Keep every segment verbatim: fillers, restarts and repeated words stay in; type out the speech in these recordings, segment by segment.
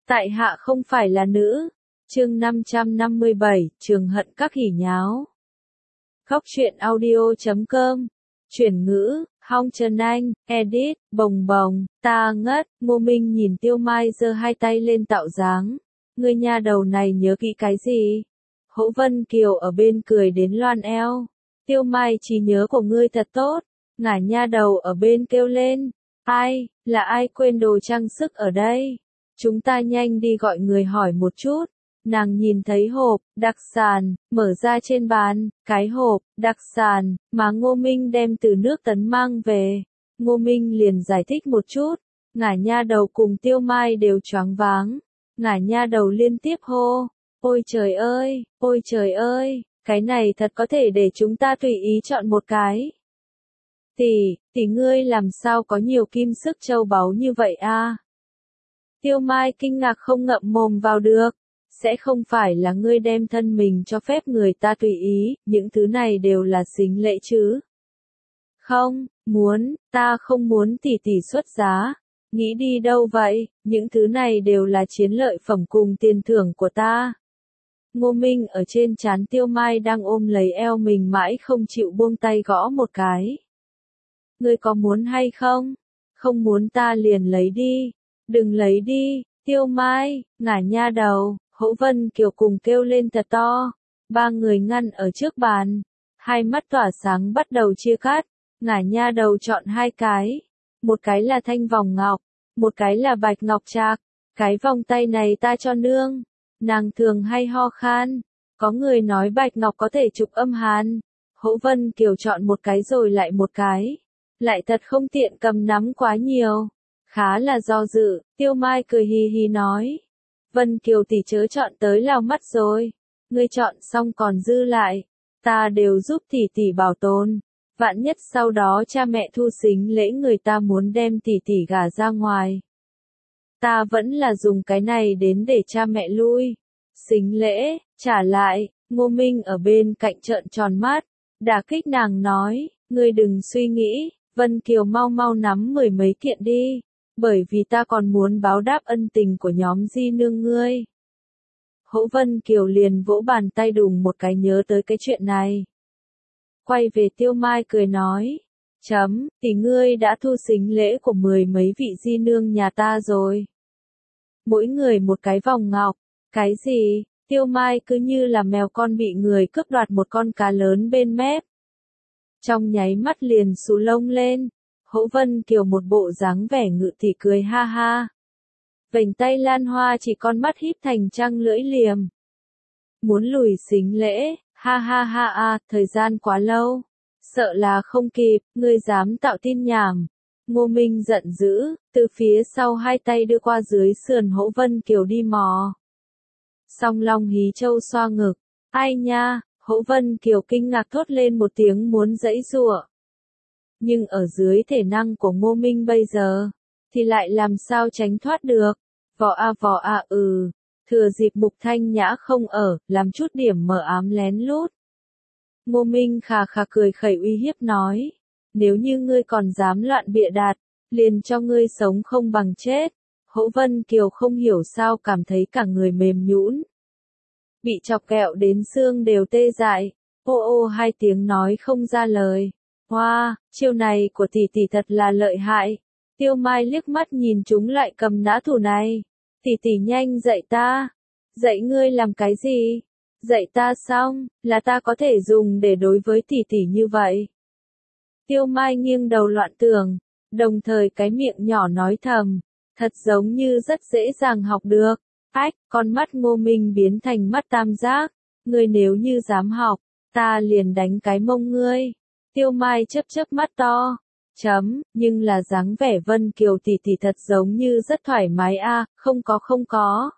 Tại hạ không phải là nữ. Chương năm trăm năm mươi bảy, Trường hận các hỉ nháo. Khóc chuyện audio chấm com. Chuyển ngữ, Hong Trần Anh, edit, bồng bồng, ta ngất. Ngô Minh nhìn Tiêu Mai giơ hai tay lên tạo dáng. Ngươi nha đầu này nhớ kỹ cái gì? Hỗ Vân Kiều ở bên cười đến loan eo. Tiêu Mai trí nhớ của ngươi thật tốt. Ngả nha đầu ở bên kêu lên. Ai, là ai quên đồ trang sức ở đây? Chúng ta nhanh đi gọi người hỏi một chút. Nàng nhìn thấy hộp, đặc sản, mở ra trên bàn, cái hộp, đặc sản, mà Ngô Minh đem từ nước Tấn mang về. Ngô Minh liền giải thích một chút. Ngả nha đầu cùng Tiêu Mai đều choáng váng. Ngả nha đầu liên tiếp hô. Ôi trời ơi, ôi trời ơi, cái này thật có thể để chúng ta tùy ý chọn một cái. Tỷ, tỷ ngươi làm sao có nhiều kim sức châu báu như vậy a? Tiêu Mai kinh ngạc không ngậm mồm vào được. Sẽ không phải là ngươi đem thân mình cho phép người ta tùy ý, những thứ này đều là xính lễ chứ? Không, muốn, ta không muốn tỷ tỷ xuất giá. Nghĩ đi đâu vậy, những thứ này đều là chiến lợi phẩm cùng tiền thưởng của ta. Ngô Minh ở trên trán Tiêu Mai đang ôm lấy eo mình mãi không chịu buông tay gõ một cái. Ngươi có muốn hay không? Không muốn ta liền lấy đi. Đừng lấy đi, Tiêu Mai, ngả nha đầu. Hỗ Vân Kiều cùng kêu lên thật to. Ba người ngăn ở trước bàn. Hai mắt tỏa sáng bắt đầu chia cắt. Ngả nha đầu chọn hai cái. Một cái là thanh vòng ngọc. Một cái là bạch ngọc trạc. Cái vòng tay này ta cho nương. Nàng thường hay ho khan. Có người nói bạch ngọc có thể trục âm hàn. Hỗ Vân Kiều chọn một cái rồi lại một cái. Lại thật không tiện cầm nắm quá nhiều. Khá là do dự. Tiêu Mai cười hì hì nói. Vân Kiều tỷ chớ chọn tới lao mắt rồi. Ngươi chọn xong còn dư lại. Ta đều giúp tỷ tỷ bảo tồn. Vạn nhất sau đó cha mẹ thu sính lễ người ta muốn đem tỷ tỷ gả ra ngoài. Ta vẫn là dùng cái này đến để cha mẹ lui. Sính lễ, trả lại. Ngô Minh ở bên cạnh trợn tròn mắt. Đả kích nàng nói. Ngươi đừng suy nghĩ. Vân Kiều mau mau nắm mười mấy kiện đi. Bởi vì ta còn muốn báo đáp ân tình của nhóm di nương ngươi. Hỗ Vân Kiều liền vỗ bàn tay đùng một cái nhớ tới cái chuyện này. Quay về Tiêu Mai cười nói. Chấm, tỷ ngươi đã thu sính lễ của mười mấy vị di nương nhà ta rồi. Mỗi người một cái vòng ngọc. Cái gì? Tiêu Mai cứ như là mèo con bị người cướp đoạt một con cá lớn bên mép. Trong nháy mắt liền xù lông lên. Hỗ Vân Kiều một bộ dáng vẻ ngự tỷ cười ha ha. Vành tay Lan Hoa chỉ con mắt híp thành trăng lưỡi liềm. Muốn lùi sính lễ, ha ha ha a, thời gian quá lâu. Sợ là không kịp, ngươi dám tạo tin nhảm. Ngô Minh giận dữ, từ phía sau hai tay đưa qua dưới sườn Hỗ Vân Kiều đi mò. Song Long hí châu xoa ngực. Ai nha, Hỗ Vân Kiều kinh ngạc thốt lên một tiếng muốn giãy giụa. Nhưng ở dưới thể năng của Ngô Minh bây giờ, thì lại làm sao tránh thoát được. Vò a vò a ừ, thừa dịp Mục Thanh Nhã không ở, làm chút điểm mờ ám lén lút. Ngô Minh khà khà cười khẩy uy hiếp nói, nếu như ngươi còn dám loạn bịa đặt, liền cho ngươi sống không bằng chết. Hỗ Vân Kiều không hiểu sao cảm thấy cả người mềm nhũn. Bị chọc ghẹo đến xương đều tê dại, ô ô hai tiếng nói không ra lời. Hoa, wow, chiêu này của tỷ tỷ thật là lợi hại. Tiêu Mai liếc mắt nhìn chúng lại cầm nã thủ này. Tỷ tỷ nhanh dạy ta. Dạy ngươi làm cái gì? Dạy ta xong, là ta có thể dùng để đối với tỷ tỷ như vậy. Tiêu Mai nghiêng đầu loạn tưởng, đồng thời cái miệng nhỏ nói thầm. Thật giống như rất dễ dàng học được. Ách, con mắt Ngô Minh biến thành mắt tam giác. Ngươi nếu như dám học, ta liền đánh cái mông ngươi. Tiêu Mai chớp chớp mắt to. Chấm, nhưng là dáng vẻ Vân Kiều tỷ tỷ thật giống như rất thoải mái a, à, không có không có.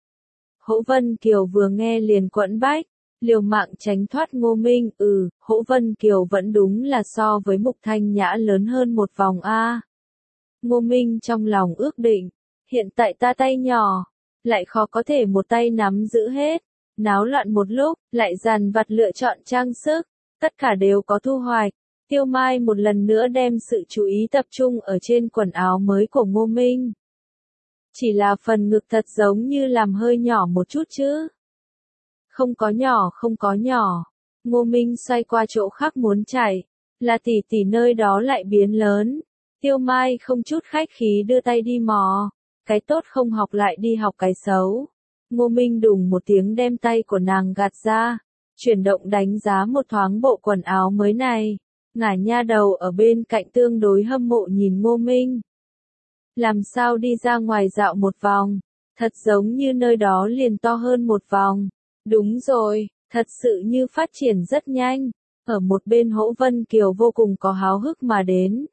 Hỗ Vân Kiều vừa nghe liền quẫn bách, liều mạng tránh thoát Ngô Minh, ừ, Hỗ Vân Kiều vẫn đúng là so với Mục Thanh Nhã lớn hơn một vòng a. À. Ngô Minh trong lòng ước định, hiện tại ta tay nhỏ, lại khó có thể một tay nắm giữ hết, náo loạn một lúc, lại dằn vặt lựa chọn trang sức. Tất cả đều có thu hoạch. Tiêu Mai một lần nữa đem sự chú ý tập trung ở trên quần áo mới của Ngô Minh. Chỉ là phần ngực thật giống như làm hơi nhỏ một chút chứ. Không có nhỏ, không có nhỏ. Ngô Minh xoay qua chỗ khác muốn chạy. Là tỷ tỷ nơi đó lại biến lớn. Tiêu Mai không chút khách khí đưa tay đi mò. Cái tốt không học lại đi học cái xấu. Ngô Minh đùng một tiếng đem tay của nàng gạt ra. Chuyển động đánh giá một thoáng bộ quần áo mới này. Ngả nha đầu ở bên cạnh tương đối hâm mộ nhìn Ngô Minh. Làm sao đi ra ngoài dạo một vòng. Thật giống như nơi đó liền to hơn một vòng. Đúng rồi, thật sự như phát triển rất nhanh. Ở một bên Hỗ Vân Kiều vô cùng có háo hức mà đến.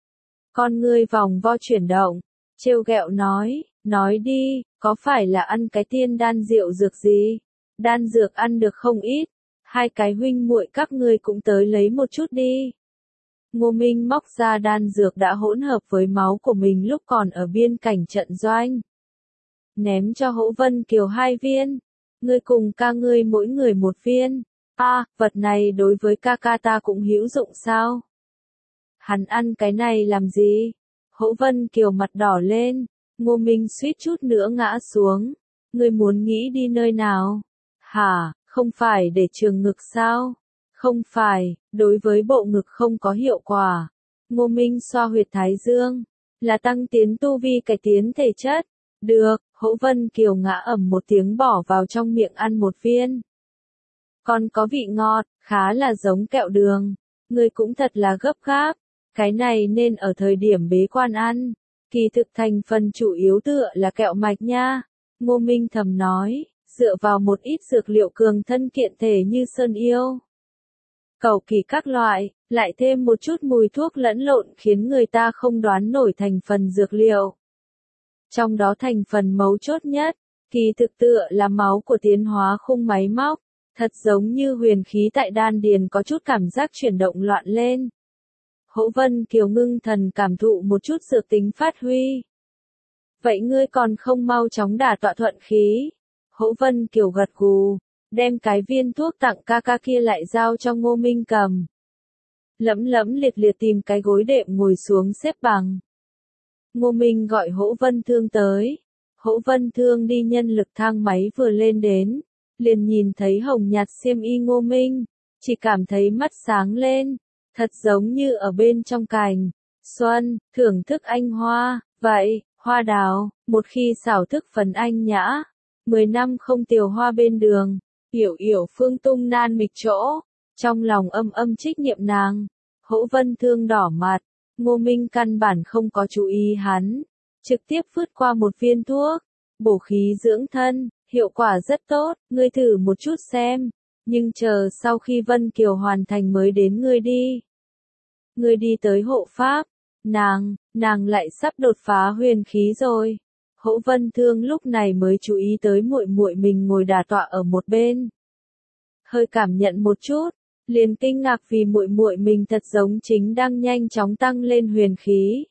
Con ngươi vòng vo chuyển động, trêu ghẹo nói, nói đi, có phải là ăn cái tiên đan rượu dược gì? Đan dược ăn được không ít, hai cái huynh muội các ngươi cũng tới lấy một chút đi. Ngô Minh móc ra đan dược đã hỗn hợp với máu của mình lúc còn ở biên cảnh trận doanh. Ném cho Hỗ Vân Kiều hai viên, ngươi cùng ca ngươi mỗi người một viên. A, à, vật này đối với ca ca ta cũng hữu dụng sao? Hắn ăn cái này làm gì? Hỗ Vân Kiều mặt đỏ lên, Ngô Minh suýt chút nữa ngã xuống. Ngươi muốn nghĩ đi nơi nào? Hả, không phải để trường ngực sao? Không phải, đối với bộ ngực không có hiệu quả. Ngô Minh xoa huyệt thái dương, là tăng tiến tu vi cải tiến thể chất. Được, Hỗ Vân Kiều ngã ầm một tiếng bỏ vào trong miệng ăn một viên. Còn có vị ngọt, khá là giống kẹo đường. Ngươi cũng thật là gấp gáp. Cái này nên ở thời điểm bế quan ăn. Kỳ thực thành phần chủ yếu tựa là kẹo mạch nha. Ngô Minh thầm nói, dựa vào một ít dược liệu cường thân kiện thể như sơn yêu, cầu kỳ các loại, lại thêm một chút mùi thuốc lẫn lộn khiến người ta không đoán nổi thành phần dược liệu. Trong đó thành phần mấu chốt nhất, kỳ thực tựa là máu của tiến hóa khung máy móc. Thật giống như huyền khí tại đan điền có chút cảm giác chuyển động loạn lên. Hỗ Vân Kiều ngưng thần cảm thụ một chút dược tính phát huy. Vậy ngươi còn không mau chóng đả tọa thuận khí. Hỗ Vân Kiều gật gù, đem cái viên thuốc tặng ca ca kia lại giao cho Ngô Minh cầm. Lẫm lẫm liệt liệt tìm cái gối đệm ngồi xuống xếp bằng. Ngô Minh gọi Hỗ Vân Thương tới. Hỗ Vân Thương đi nhân lực thang máy vừa lên đến, liền nhìn thấy hồng nhạt xiêm y Ngô Minh, chỉ cảm thấy mắt sáng lên, thật giống như ở bên trong cành xuân, thưởng thức anh hoa, vậy, hoa đào, một khi xảo thức phấn anh nhã, mười năm không tiều hoa bên đường, yểu yểu phương tung nan mịch chỗ, trong lòng âm âm trích niệm nàng. Hỗ Vân Thương đỏ mặt, Ngô Minh căn bản không có chú ý hắn, trực tiếp phứt qua một viên thuốc, bổ khí dưỡng thân. Hiệu quả rất tốt, ngươi thử một chút xem, nhưng chờ sau khi Vân Kiều hoàn thành mới đến ngươi đi. Ngươi đi tới hộ pháp, nàng, nàng lại sắp đột phá huyền khí rồi. Hỗ Vân Thương lúc này mới chú ý tới muội muội mình ngồi đả tọa ở một bên. Hơi cảm nhận một chút, liền kinh ngạc vì muội muội mình thật giống chính đang nhanh chóng tăng lên huyền khí.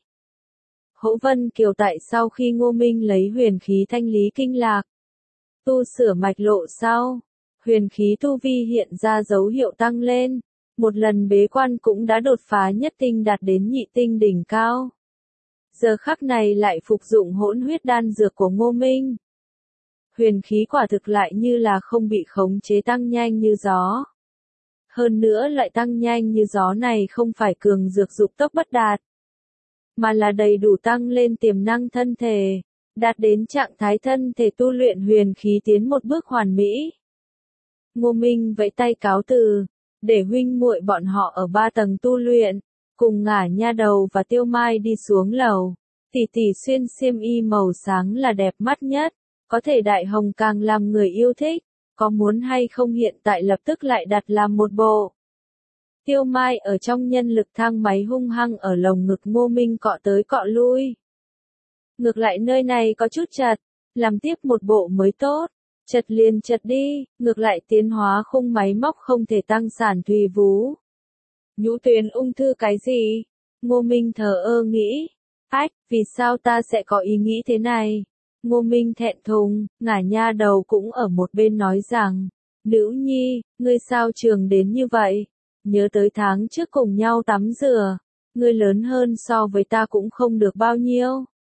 Hỗ Vân Kiều tại sau khi Ngô Minh lấy huyền khí thanh lý kinh lạc, tu sửa mạch lộ sau, huyền khí tu vi hiện ra dấu hiệu tăng lên, một lần bế quan cũng đã đột phá nhất tinh đạt đến nhị tinh đỉnh cao. Giờ khắc này lại phục dụng hỗn huyết đan dược của Ngô Minh. Huyền khí quả thực lại như là không bị khống chế tăng nhanh như gió. Hơn nữa lại tăng nhanh như gió này không phải cường dược dục tốc bất đạt, mà là đầy đủ tăng lên tiềm năng thân thể, đạt đến trạng thái thân thể tu luyện huyền khí tiến một bước hoàn mỹ. Ngô Minh vẫy tay cáo từ, để huynh muội bọn họ ở ba tầng tu luyện, cùng Ngả Nha Đầu và Tiêu Mai đi xuống lầu. Tỷ tỷ xuyên xiêm y màu sáng là đẹp mắt nhất, có thể đại hồng càng làm người yêu thích, có muốn hay không hiện tại lập tức lại đặt làm một bộ. Tiêu Mai ở trong nhân lực thang máy hung hăng ở lồng ngực Ngô Minh cọ tới cọ lui. Ngược lại nơi này có chút chật, làm tiếp một bộ mới tốt. Chật liền chật đi, ngược lại tiến hóa khung máy móc không thể tăng sản thùy vú. Nhũ tuyến ung thư cái gì? Ngô Minh thờ ơ nghĩ. Ách, vì sao ta sẽ có ý nghĩ thế này? Ngô Minh thẹn thùng, Ngả Nha Đầu cũng ở một bên nói rằng, nữ nhi, ngươi sao trường đến như vậy? Nhớ tới tháng trước cùng nhau tắm rửa, ngươi lớn hơn so với ta cũng không được bao nhiêu.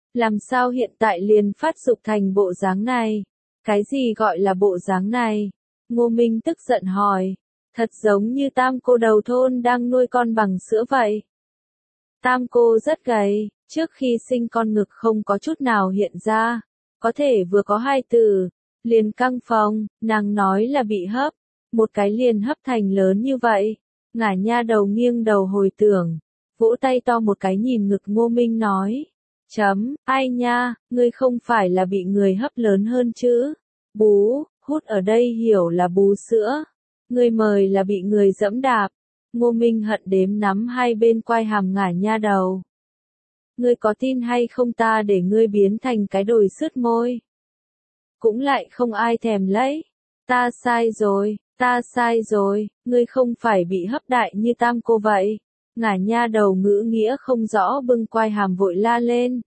Làm sao hiện tại liền phát dục thành bộ dáng này? Cái gì gọi là bộ dáng này? Ngô Minh tức giận hỏi. Thật giống như tam cô đầu thôn đang nuôi con bằng sữa vậy. Tam cô rất gầy, trước khi sinh con ngực không có chút nào hiện ra. Có thể vừa có hai từ, liền căng phòng, nàng nói là bị hấp. Một cái liền hấp thành lớn như vậy. Ngả nha đầu nghiêng đầu hồi tưởng, vỗ tay to một cái nhìn ngực Ngô Minh nói. Chấm, ai nha, ngươi không phải là bị người hấp lớn hơn chứ? Bú, hút ở đây hiểu là bú sữa. Ngươi mời là bị người dẫm đạp. Ngô Minh hận đếm nắm hai bên quai hàm ngả nha đầu. Ngươi có tin hay không ta để ngươi biến thành cái đồi sứt môi? Cũng lại không ai thèm lấy. Ta sai rồi, ta sai rồi, ngươi không phải bị hấp đại như tam cô vậy. Ngả nha đầu ngữ nghĩa không rõ bưng quai hàm vội la lên.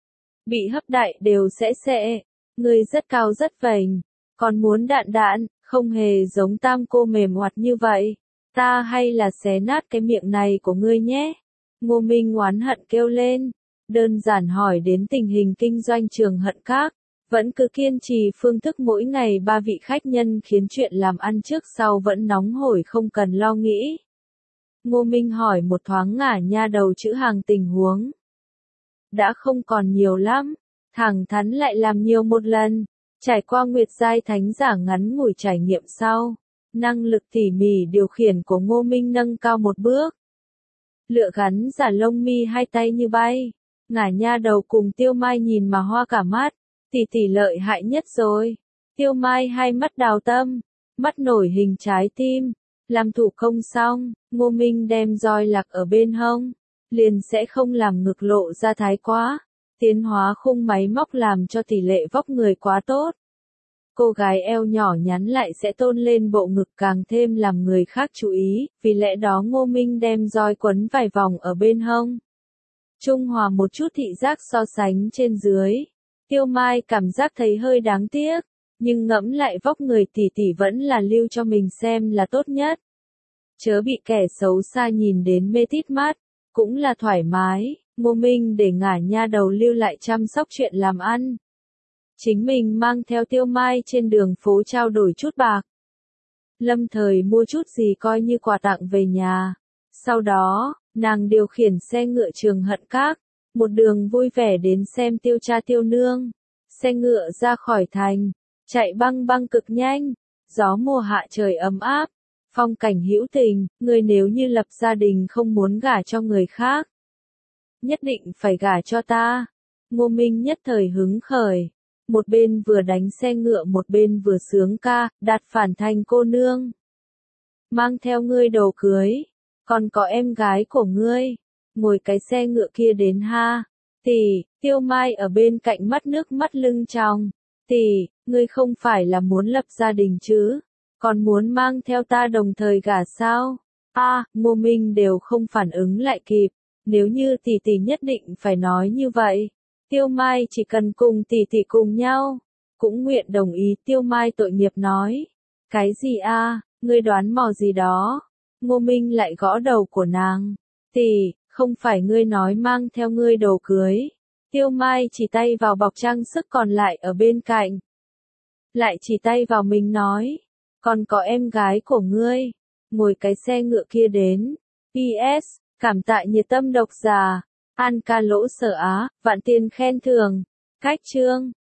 Bị hấp đại đều sẽ sẽ, ngươi rất cao rất vành, còn muốn đạn đạn, không hề giống tam cô mềm hoạt như vậy. Ta hay là xé nát cái miệng này của ngươi nhé. Ngô Minh oán hận kêu lên, đơn giản hỏi đến tình hình kinh doanh trường Hận Các, vẫn cứ kiên trì phương thức mỗi ngày ba vị khách nhân khiến chuyện làm ăn trước sau vẫn nóng hổi không cần lo nghĩ. Ngô Minh hỏi một thoáng ngả nha đầu chữ hàng tình huống. Đã không còn nhiều lắm, thẳng thắn lại làm nhiều một lần, trải qua Nguyệt Giai Thánh giả ngắn ngủi trải nghiệm sau, năng lực tỉ mỉ điều khiển của Ngô Minh nâng cao một bước. Lựa gắn giả lông mi hai tay như bay, ngả nha đầu cùng Tiêu Mai nhìn mà hoa cả mắt, tỷ tỷ lợi hại nhất rồi. Tiêu Mai hai mắt đào tâm, mắt nổi hình trái tim, làm thủ công xong, Ngô Minh đem roi lạc ở bên hông, liền sẽ không làm ngực lộ ra thái quá, tiến hóa khung máy móc làm cho tỷ lệ vóc người quá tốt. Cô gái eo nhỏ nhắn lại sẽ tôn lên bộ ngực càng thêm làm người khác chú ý, vì lẽ đó Ngô Minh đem roi quấn vài vòng ở bên hông. Trung hòa một chút thị giác so sánh trên dưới. Tiêu Mai cảm giác thấy hơi đáng tiếc, nhưng ngẫm lại vóc người tỷ tỷ vẫn là lưu cho mình xem là tốt nhất. Chớ bị kẻ xấu xa nhìn đến mê tít mắt, cũng là thoải mái. Ngô Minh để ngả nha đầu lưu lại chăm sóc chuyện làm ăn. Chính mình mang theo Tiêu Mai trên đường phố trao đổi chút bạc. Lâm thời mua chút gì coi như quà tặng về nhà. Sau đó, nàng điều khiển xe ngựa trường Hận Các, một đường vui vẻ đến xem Tiêu cha Tiêu nương. Xe ngựa ra khỏi thành, chạy băng băng cực nhanh, gió mùa hạ trời ấm áp, phong cảnh hữu tình, người nếu như lập gia đình không muốn gả cho người khác. Nhất định phải gả cho ta. Ngô Minh nhất thời hứng khởi. Một bên vừa đánh xe ngựa một bên vừa sướng ca, đạt phản thành cô nương. Mang theo ngươi đồ cưới, còn có em gái của ngươi, ngồi cái xe ngựa kia đến ha. Tỷ, Tiêu Mai ở bên cạnh mắt nước mắt lưng tròng. Tỷ, ngươi không phải là muốn lập gia đình chứ, còn muốn mang theo ta đồng thời gả sao? A, à, Ngô Minh đều không phản ứng lại kịp, nếu như tỷ tỷ nhất định phải nói như vậy. Tiêu Mai chỉ cần cùng tỷ tỷ cùng nhau, cũng nguyện đồng ý. Tiêu Mai tội nghiệp nói. Cái gì a? À, ngươi đoán mò gì đó? Ngô Minh lại gõ đầu của nàng. Tỷ, không phải ngươi nói mang theo ngươi đồ cưới. Tiêu Mai chỉ tay vào bọc trang sức còn lại ở bên cạnh. Lại chỉ tay vào mình nói. Còn có em gái của ngươi, ngồi cái xe ngựa kia đến. pê ét, cảm tạ nhiệt tâm độc giả. An ca lỗ sở Á, vạn tiền khen thưởng. Cách chương.